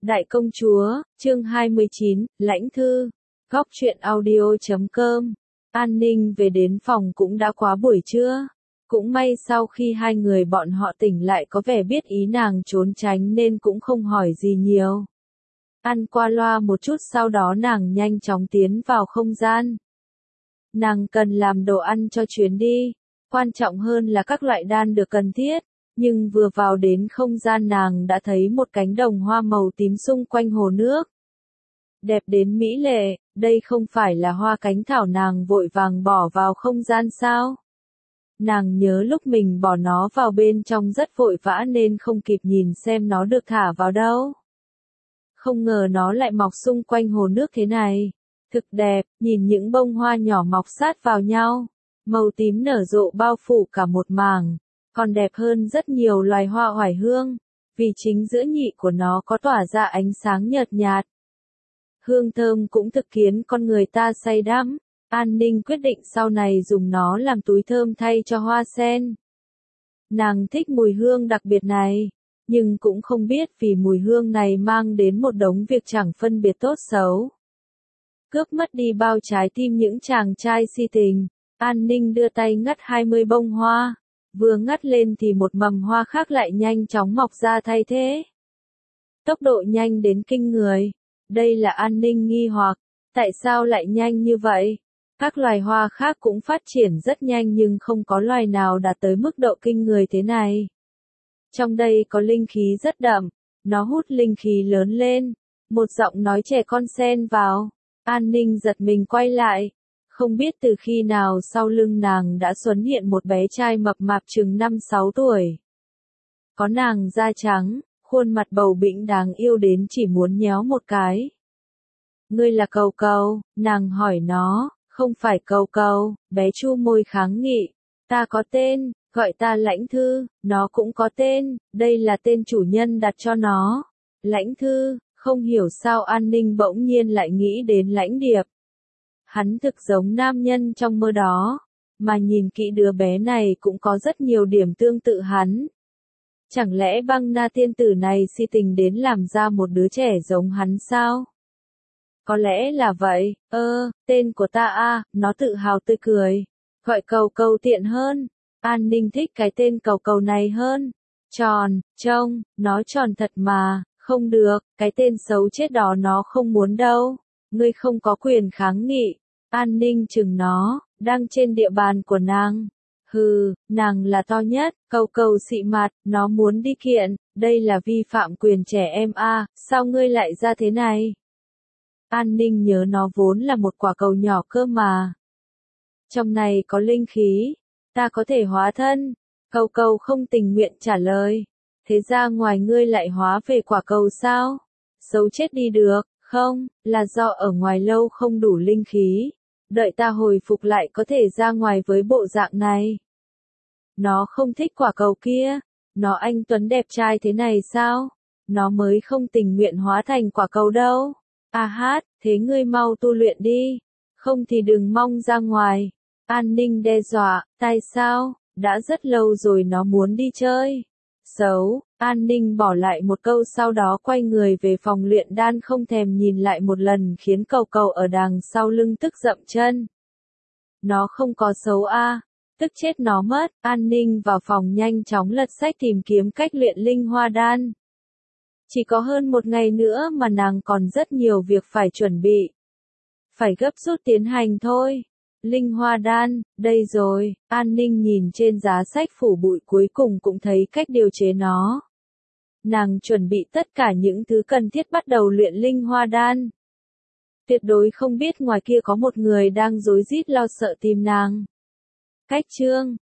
Đại công chúa, chương 29, lãnh thư, góc truyện audio.com. An Ninh về đến phòng cũng đã quá buổi trưa. Cũng may sau khi hai người bọn họ tỉnh lại có vẻ biết ý nàng trốn tránh nên cũng không hỏi gì nhiều. Ăn qua loa một chút sau đó nàng nhanh chóng tiến vào không gian. Nàng cần làm đồ ăn cho chuyến đi, quan trọng hơn là các loại đan được cần thiết. Nhưng vừa vào đến không gian nàng đã thấy một cánh đồng hoa màu tím xung quanh hồ nước. Đẹp đến mỹ lệ, đây không phải là hoa cánh thảo nàng vội vàng bỏ vào không gian sao? Nàng nhớ lúc mình bỏ nó vào bên trong rất vội vã nên không kịp nhìn xem nó được thả vào đâu. Không ngờ nó lại mọc xung quanh hồ nước thế này. Thực đẹp, nhìn những bông hoa nhỏ mọc sát vào nhau. Màu tím nở rộ bao phủ cả một mảng. Còn đẹp hơn rất nhiều loài hoa oải hương, vì chính giữa nhị của nó có tỏa ra ánh sáng nhợt nhạt. Hương thơm cũng thực khiến con người ta say đắm. An Ninh quyết định sau này dùng nó làm túi thơm thay cho hoa sen. Nàng thích mùi hương đặc biệt này, nhưng cũng không biết vì mùi hương này mang đến một đống việc chẳng phân biệt tốt xấu. Cướp mất đi bao trái tim những chàng trai si tình, An Ninh đưa tay ngắt 20 bông hoa. Vừa ngắt lên thì một mầm hoa khác lại nhanh chóng mọc ra thay thế. Tốc độ nhanh đến kinh người. Đây là An Ninh nghi hoặc, tại sao lại nhanh như vậy? Các loài hoa khác cũng phát triển rất nhanh nhưng không có loài nào đạt tới mức độ kinh người thế này. Trong đây có linh khí rất đậm, nó hút linh khí lớn lên. Một giọng nói trẻ con xen vào. An Ninh giật mình quay lại. Không biết từ khi nào sau lưng nàng đã xuất hiện một bé trai mập mạp chừng 5-6 tuổi. Có nàng da trắng, khuôn mặt bầu bĩnh đáng yêu đến chỉ muốn nhéo một cái. Ngươi là Cầu Cầu, nàng hỏi nó, không phải Cầu Cầu, bé chu môi kháng nghị. Ta có tên, gọi ta Lãnh Thư, nó cũng có tên, đây là tên chủ nhân đặt cho nó. Lãnh Thư, không hiểu sao An Ninh bỗng nhiên lại nghĩ đến Lãnh Điệp. Hắn thực giống nam nhân trong mơ đó, mà nhìn kỹ đứa bé này cũng có rất nhiều điểm tương tự hắn. Chẳng lẽ Băng Na tiên tử này si tình đến làm ra một đứa trẻ giống hắn sao? Có lẽ là vậy, tên của ta a, nó tự hào tươi cười. Gọi Cầu Cầu tiện hơn, An Ninh thích cái tên Cầu Cầu này hơn. Tròn, trông, nó tròn thật mà, không được, cái tên xấu chết đó nó không muốn đâu. Ngươi không có quyền kháng nghị. An Ninh chừng nó, đang trên địa bàn của nàng. Hừ, nàng là to nhất, Cầu Cầu xị mặt, nó muốn đi kiện, đây là vi phạm quyền trẻ em a, sao ngươi lại ra thế này? An Ninh nhớ nó vốn là một quả cầu nhỏ cơ mà. Trong này có linh khí, ta có thể hóa thân. Cầu Cầu không tình nguyện trả lời. Thế ra ngoài ngươi lại hóa về quả cầu sao? Xấu chết đi được. Không, là do ở ngoài lâu không đủ linh khí. Đợi ta hồi phục lại có thể ra ngoài với bộ dạng này. Nó không thích quả cầu kia. Nó anh tuấn đẹp trai thế này sao? Nó mới không tình nguyện hóa thành quả cầu đâu. A hát, thế ngươi mau tu luyện đi. Không thì đừng mong ra ngoài. An Ninh đe dọa, tại sao? Đã rất lâu rồi nó muốn đi chơi. Xấu, An Ninh bỏ lại một câu sau đó quay người về phòng luyện đan không thèm nhìn lại một lần khiến Cầu Cầu ở đằng sau lưng tức dậm chân. Nó không có xấu a, tức chết nó mất. An Ninh vào phòng nhanh chóng lật sách tìm kiếm cách luyện linh hoa đan. Chỉ có hơn một ngày nữa mà nàng còn rất nhiều việc phải chuẩn bị. Phải gấp rút tiến hành thôi. Linh hoa đan, đây rồi, An Ninh nhìn trên giá sách phủ bụi cuối cùng cũng thấy cách điều chế nó. Nàng chuẩn bị tất cả những thứ cần thiết bắt đầu luyện linh hoa đan. Tuyệt đối không biết ngoài kia có một người đang rối rít lo sợ tìm nàng. Cách chương